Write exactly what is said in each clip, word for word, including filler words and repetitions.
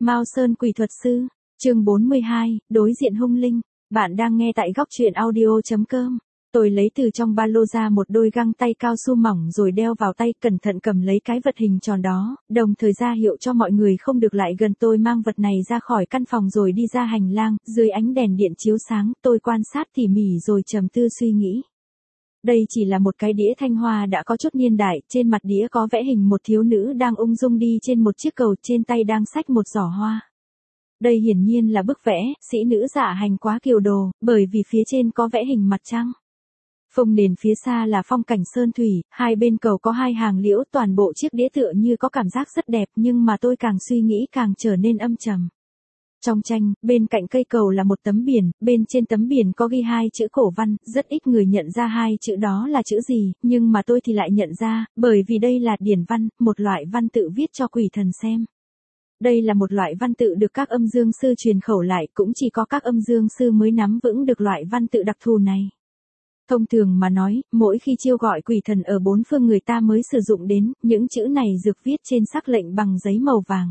Mao Sơn Quỷ Thuật Sư, chương bốn mươi hai, đối diện hung linh. Bạn đang nghe tại góc truyện audio.com. Tôi lấy từ trong ba lô ra một đôi găng tay cao su mỏng rồi đeo vào tay, cẩn thận cầm lấy cái vật hình tròn đó, đồng thời ra hiệu cho mọi người không được lại gần. Tôi mang vật này ra khỏi căn phòng rồi đi ra hành lang, dưới ánh đèn điện chiếu sáng, tôi quan sát tỉ mỉ rồi trầm tư suy nghĩ. Đây chỉ là một cái đĩa thanh hoa đã có chút niên đại, trên mặt đĩa có vẽ hình một thiếu nữ đang ung dung đi trên một chiếc cầu, trên tay đang xách một giỏ hoa. Đây hiển nhiên là bức vẽ, sĩ nữ dạ hành quá kiều đồ, bởi vì phía trên có vẽ hình mặt trăng. Phông nền phía xa là phong cảnh sơn thủy, hai bên cầu có hai hàng liễu, toàn bộ chiếc đĩa tựa như có cảm giác rất đẹp, nhưng mà tôi càng suy nghĩ càng trở nên âm trầm. Trong tranh, bên cạnh cây cầu là một tấm biển, bên trên tấm biển có ghi hai chữ cổ văn, rất ít người nhận ra hai chữ đó là chữ gì, nhưng mà tôi thì lại nhận ra, bởi vì đây là điển văn, một loại văn tự viết cho quỷ thần xem. Đây là một loại văn tự được các âm dương sư truyền khẩu lại, cũng chỉ có các âm dương sư mới nắm vững được loại văn tự đặc thù này. Thông thường mà nói, mỗi khi chiêu gọi quỷ thần ở bốn phương người ta mới sử dụng đến, những chữ này được viết trên sắc lệnh bằng giấy màu vàng.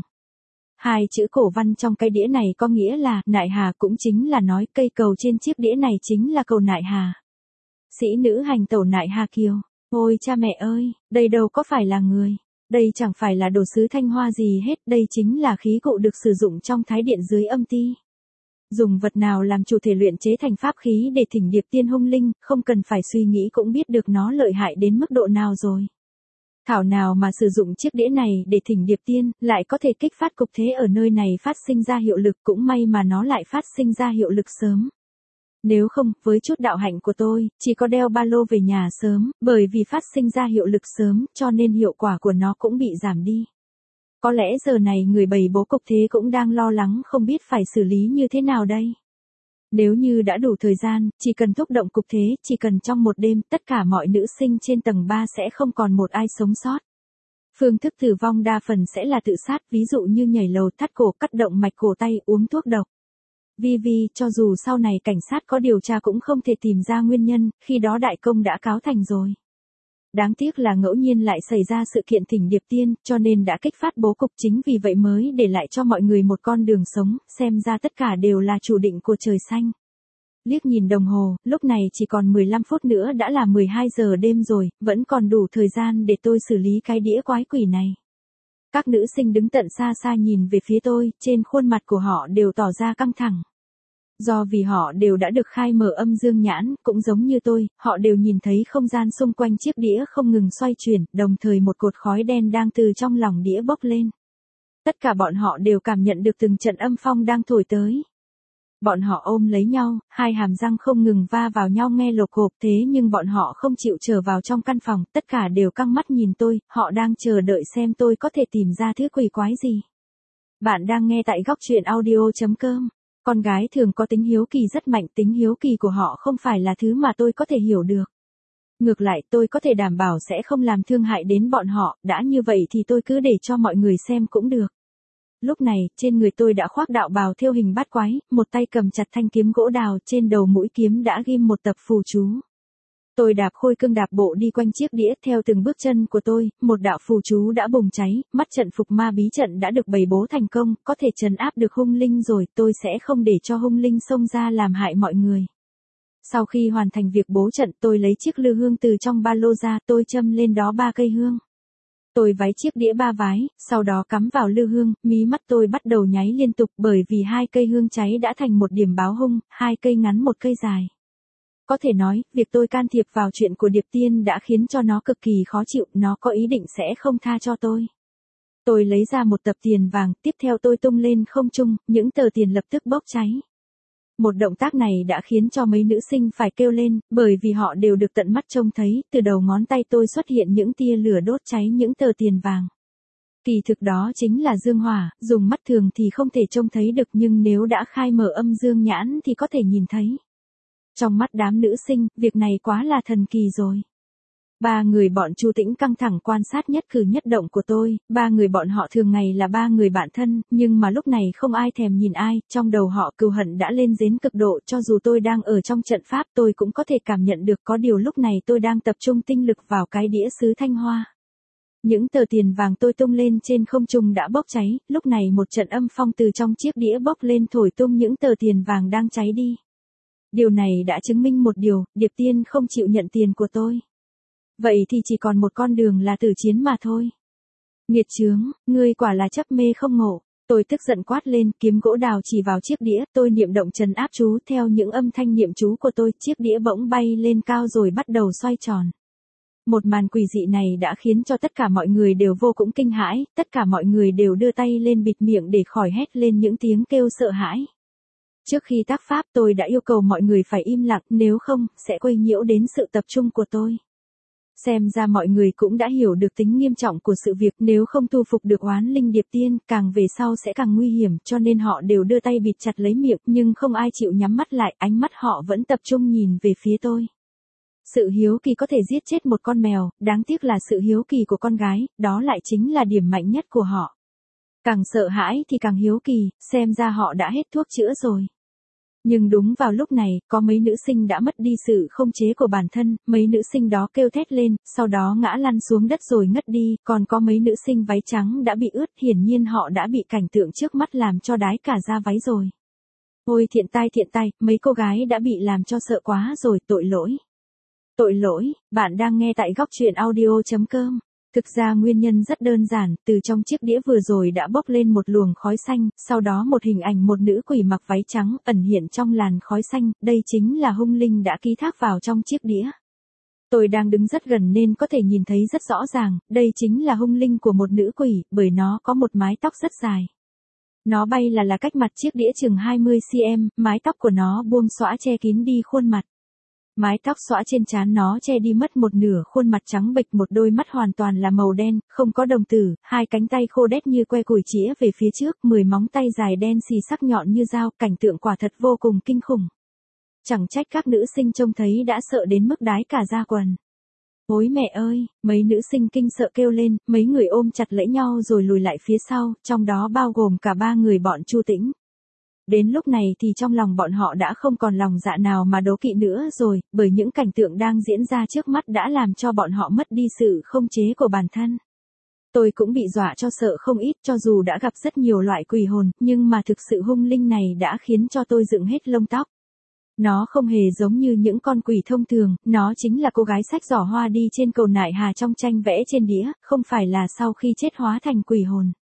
Hai chữ cổ văn trong cái đĩa này có nghĩa là nại hà, cũng chính là nói cây cầu trên chiếc đĩa này chính là cầu nại hà. Sĩ nữ hành tẩu nại hà kiều. Ôi cha mẹ ơi, đây đâu có phải là người. Đây chẳng phải là đồ sứ thanh hoa gì hết, đây chính là khí cụ được sử dụng trong thái điện dưới âm ti. Dùng vật nào làm chủ thể luyện chế thành pháp khí để thỉnh điệp tiên hung linh, không cần phải suy nghĩ cũng biết được nó lợi hại đến mức độ nào rồi. Thảo nào mà sử dụng chiếc đĩa này để thỉnh điệp tiên, lại có thể kích phát cục thế ở nơi này phát sinh ra hiệu lực, cũng may mà nó lại phát sinh ra hiệu lực sớm. Nếu không, với chút đạo hạnh của tôi, chỉ có đeo ba lô về nhà sớm, bởi vì phát sinh ra hiệu lực sớm, cho nên hiệu quả của nó cũng bị giảm đi. Có lẽ giờ này người bày bố cục thế cũng đang lo lắng không biết phải xử lý như thế nào đây. Nếu như đã đủ thời gian, chỉ cần thúc động cục thế, chỉ cần trong một đêm, tất cả mọi nữ sinh trên tầng ba sẽ không còn một ai sống sót. Phương thức tử vong đa phần sẽ là tự sát, ví dụ như nhảy lầu, thắt cổ, cắt động mạch cổ tay, uống thuốc độc. Vì vì, cho dù sau này cảnh sát có điều tra cũng không thể tìm ra nguyên nhân, khi đó đại công đã cáo thành rồi. Đáng tiếc là ngẫu nhiên lại xảy ra sự kiện thỉnh điệp tiên, cho nên đã kích phát bố cục, chính vì vậy mới để lại cho mọi người một con đường sống, xem ra tất cả đều là chủ định của trời xanh. Liếc nhìn đồng hồ, lúc này chỉ còn mười lăm phút nữa đã là mười hai giờ đêm rồi, vẫn còn đủ thời gian để tôi xử lý cái đĩa quái quỷ này. Các nữ sinh đứng tận xa xa nhìn về phía tôi, trên khuôn mặt của họ đều tỏ ra căng thẳng. Do vì họ đều đã được khai mở âm dương nhãn, cũng giống như tôi, họ đều nhìn thấy không gian xung quanh chiếc đĩa không ngừng xoay chuyển, đồng thời một cột khói đen đang từ trong lòng đĩa bốc lên. Tất cả bọn họ đều cảm nhận được từng trận âm phong đang thổi tới. Bọn họ ôm lấy nhau, hai hàm răng không ngừng va vào nhau nghe lộp cộp, thế nhưng bọn họ không chịu trở vào trong căn phòng, tất cả đều căng mắt nhìn tôi, họ đang chờ đợi xem tôi có thể tìm ra thứ quỷ quái gì. Bạn đang nghe tại góc truyện audio.com. Con gái thường có tính hiếu kỳ rất mạnh, tính hiếu kỳ của họ không phải là thứ mà tôi có thể hiểu được. Ngược lại, tôi có thể đảm bảo sẽ không làm thương hại đến bọn họ, đã như vậy thì tôi cứ để cho mọi người xem cũng được. Lúc này, trên người tôi đã khoác đạo bào thêu hình bát quái, một tay cầm chặt thanh kiếm gỗ đào, trên đầu mũi kiếm đã ghim một tập phù chú. Tôi đạp khôi cương đạp bộ đi quanh chiếc đĩa, theo từng bước chân của tôi, một đạo phù chú đã bùng cháy, mắt trận phục ma bí trận đã được bày bố thành công, có thể trấn áp được hung linh rồi, tôi sẽ không để cho hung linh xông ra làm hại mọi người. Sau khi hoàn thành việc bố trận, tôi lấy chiếc lư hương từ trong ba lô ra, tôi châm lên đó ba cây hương. Tôi vái chiếc đĩa ba vái, sau đó cắm vào lư hương, mí mắt tôi bắt đầu nháy liên tục bởi vì hai cây hương cháy đã thành một điểm báo hung, hai cây ngắn một cây dài. Có thể nói, việc tôi can thiệp vào chuyện của điệp tiên đã khiến cho nó cực kỳ khó chịu, nó có ý định sẽ không tha cho tôi. Tôi lấy ra một tập tiền vàng, tiếp theo tôi tung lên không trung, những tờ tiền lập tức bốc cháy. Một động tác này đã khiến cho mấy nữ sinh phải kêu lên, bởi vì họ đều được tận mắt trông thấy, từ đầu ngón tay tôi xuất hiện những tia lửa đốt cháy những tờ tiền vàng. Kỳ thực đó chính là dương hỏa, dùng mắt thường thì không thể trông thấy được nhưng nếu đã khai mở âm dương nhãn thì có thể nhìn thấy. Trong mắt đám nữ sinh, việc này quá là thần kỳ rồi. Ba người bọn Chu Tĩnh căng thẳng quan sát nhất cử nhất động của tôi, ba người bọn họ thường ngày là ba người bạn thân, nhưng mà lúc này không ai thèm nhìn ai, trong đầu họ cừu hận đã lên đến cực độ, cho dù tôi đang ở trong trận pháp tôi cũng có thể cảm nhận được, có điều lúc này tôi đang tập trung tinh lực vào cái đĩa sứ thanh hoa. Những tờ tiền vàng tôi tung lên trên không trung đã bốc cháy, lúc này một trận âm phong từ trong chiếc đĩa bốc lên thổi tung những tờ tiền vàng đang cháy đi. Điều này đã chứng minh một điều, Điệp Tiên không chịu nhận tiền của tôi. Vậy thì chỉ còn một con đường là tử chiến mà thôi. Nghiệt chướng, ngươi quả là chấp mê không ngộ. Tôi tức giận quát lên, kiếm gỗ đào chỉ vào chiếc đĩa, tôi niệm động trấn áp chú, theo những âm thanh niệm chú của tôi, chiếc đĩa bỗng bay lên cao rồi bắt đầu xoay tròn. Một màn quỷ dị này đã khiến cho tất cả mọi người đều vô cùng kinh hãi, tất cả mọi người đều đưa tay lên bịt miệng để khỏi hét lên những tiếng kêu sợ hãi. Trước khi tác pháp tôi đã yêu cầu mọi người phải im lặng, nếu không, sẽ quấy nhiễu đến sự tập trung của tôi. Xem ra mọi người cũng đã hiểu được tính nghiêm trọng của sự việc, nếu không thu phục được oán linh Điệp Tiên, càng về sau sẽ càng nguy hiểm, cho nên họ đều đưa tay bịt chặt lấy miệng, nhưng không ai chịu nhắm mắt lại, ánh mắt họ vẫn tập trung nhìn về phía tôi. Sự hiếu kỳ có thể giết chết một con mèo, đáng tiếc là sự hiếu kỳ của con gái, đó lại chính là điểm mạnh nhất của họ. Càng sợ hãi thì càng hiếu kỳ, xem ra họ đã hết thuốc chữa rồi. Nhưng đúng vào lúc này, có mấy nữ sinh đã mất đi sự không chế của bản thân, mấy nữ sinh đó kêu thét lên, sau đó ngã lăn xuống đất rồi ngất đi, còn có mấy nữ sinh váy trắng đã bị ướt, hiển nhiên họ đã bị cảnh tượng trước mắt làm cho đái cả da váy rồi. Ôi thiện tai thiện tai, mấy cô gái đã bị làm cho sợ quá rồi, tội lỗi. Tội lỗi, bạn đang nghe tại góc truyện audio chấm com. Thực ra nguyên nhân rất đơn giản, từ trong chiếc đĩa vừa rồi đã bốc lên một luồng khói xanh, sau đó một hình ảnh một nữ quỷ mặc váy trắng ẩn hiện trong làn khói xanh, đây chính là hung linh đã ký thác vào trong chiếc đĩa. Tôi đang đứng rất gần nên có thể nhìn thấy rất rõ ràng, đây chính là hung linh của một nữ quỷ, bởi nó có một mái tóc rất dài. Nó bay là là cách mặt chiếc đĩa chừng hai mươi xăng-ti-mét, mái tóc của nó buông xõa che kín đi khuôn mặt. Mái tóc xõa trên trán nó che đi mất một nửa khuôn mặt trắng bệch, một đôi mắt hoàn toàn là màu đen, không có đồng tử, hai cánh tay khô đét như que củi chĩa về phía trước, mười móng tay dài đen xì sắc nhọn như dao, cảnh tượng quả thật vô cùng kinh khủng. Chẳng trách các nữ sinh trông thấy đã sợ đến mức đái cả da quần. Ôi mẹ ơi, mấy nữ sinh kinh sợ kêu lên, mấy người ôm chặt lấy nhau rồi lùi lại phía sau, trong đó bao gồm cả ba người bọn Chu Tĩnh. Đến lúc này thì trong lòng bọn họ đã không còn lòng dạ nào mà đố kỵ nữa rồi, bởi những cảnh tượng đang diễn ra trước mắt đã làm cho bọn họ mất đi sự không chế của bản thân. Tôi cũng bị dọa cho sợ không ít, cho dù đã gặp rất nhiều loại quỷ hồn, nhưng mà thực sự hung linh này đã khiến cho tôi dựng hết lông tóc. Nó không hề giống như những con quỷ thông thường, nó chính là cô gái xách giỏ hoa đi trên cầu Nại Hà trong tranh vẽ trên đĩa, không phải là sau khi chết hóa thành quỷ hồn.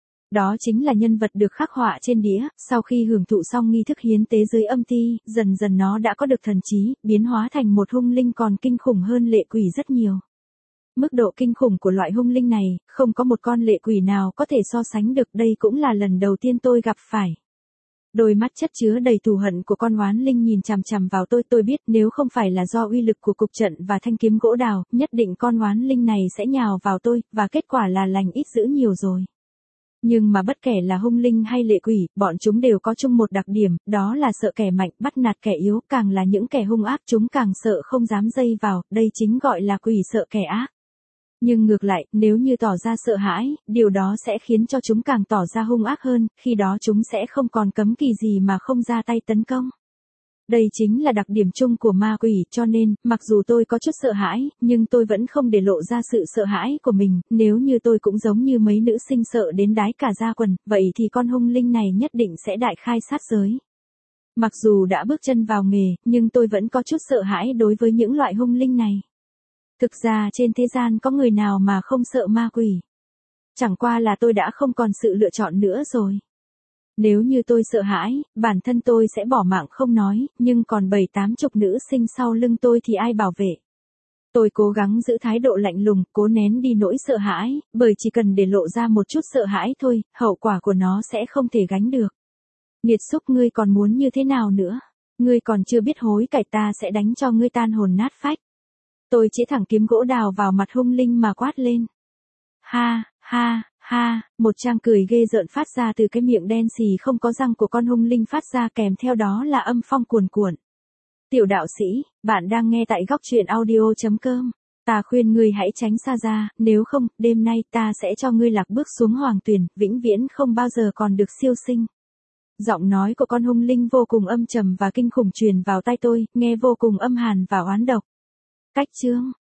Đó chính là nhân vật được khắc họa trên đĩa, sau khi hưởng thụ xong nghi thức hiến tế dưới âm ti, dần dần nó đã có được thần trí, biến hóa thành một hung linh còn kinh khủng hơn lệ quỷ rất nhiều. Mức độ kinh khủng của loại hung linh này, không có một con lệ quỷ nào có thể so sánh được, đây cũng là lần đầu tiên tôi gặp phải. Đôi mắt chất chứa đầy thù hận của con oán linh nhìn chằm chằm vào tôi, tôi biết nếu không phải là do uy lực của cục trận và thanh kiếm gỗ đào, nhất định con oán linh này sẽ nhào vào tôi, và kết quả là lành ít dữ nhiều rồi. Nhưng mà bất kể là hung linh hay lệ quỷ, bọn chúng đều có chung một đặc điểm, đó là sợ kẻ mạnh, bắt nạt kẻ yếu, càng là những kẻ hung ác chúng càng sợ không dám dây vào, đây chính gọi là quỷ sợ kẻ ác. Nhưng ngược lại, nếu như tỏ ra sợ hãi, điều đó sẽ khiến cho chúng càng tỏ ra hung ác hơn, khi đó chúng sẽ không còn cấm kỵ gì mà không ra tay tấn công. Đây chính là đặc điểm chung của ma quỷ, cho nên, mặc dù tôi có chút sợ hãi, nhưng tôi vẫn không để lộ ra sự sợ hãi của mình, nếu như tôi cũng giống như mấy nữ sinh sợ đến đái cả da quần, vậy thì con hung linh này nhất định sẽ đại khai sát giới. Mặc dù đã bước chân vào nghề, nhưng tôi vẫn có chút sợ hãi đối với những loại hung linh này. Thực ra trên thế gian có người nào mà không sợ ma quỷ. Chẳng qua là tôi đã không còn sự lựa chọn nữa rồi. Nếu như tôi sợ hãi, bản thân tôi sẽ bỏ mạng không nói, nhưng còn bảy tám chục nữ sinh sau lưng tôi thì ai bảo vệ. Tôi cố gắng giữ thái độ lạnh lùng, cố nén đi nỗi sợ hãi, bởi chỉ cần để lộ ra một chút sợ hãi thôi, hậu quả của nó sẽ không thể gánh được. Nghiệt xúc, ngươi còn muốn như thế nào nữa? Ngươi còn chưa biết hối cải, ta sẽ đánh cho ngươi tan hồn nát phách. Tôi chỉ thẳng kiếm gỗ đào vào mặt hung linh mà quát lên. Ha, ha, ha, một tràng cười ghê rợn phát ra từ cái miệng đen xì không có răng của con hung linh phát ra, kèm theo đó là âm phong cuồn cuộn. Tiểu đạo sĩ, bạn đang nghe tại góc truyện audio chấm com. Ta khuyên ngươi hãy tránh xa ra, nếu không, đêm nay ta sẽ cho ngươi lạc bước xuống hoàng tuyền, vĩnh viễn không bao giờ còn được siêu sinh. Giọng nói của con hung linh vô cùng âm trầm và kinh khủng truyền vào tai tôi, nghe vô cùng âm hàn và oán độc. Cách chương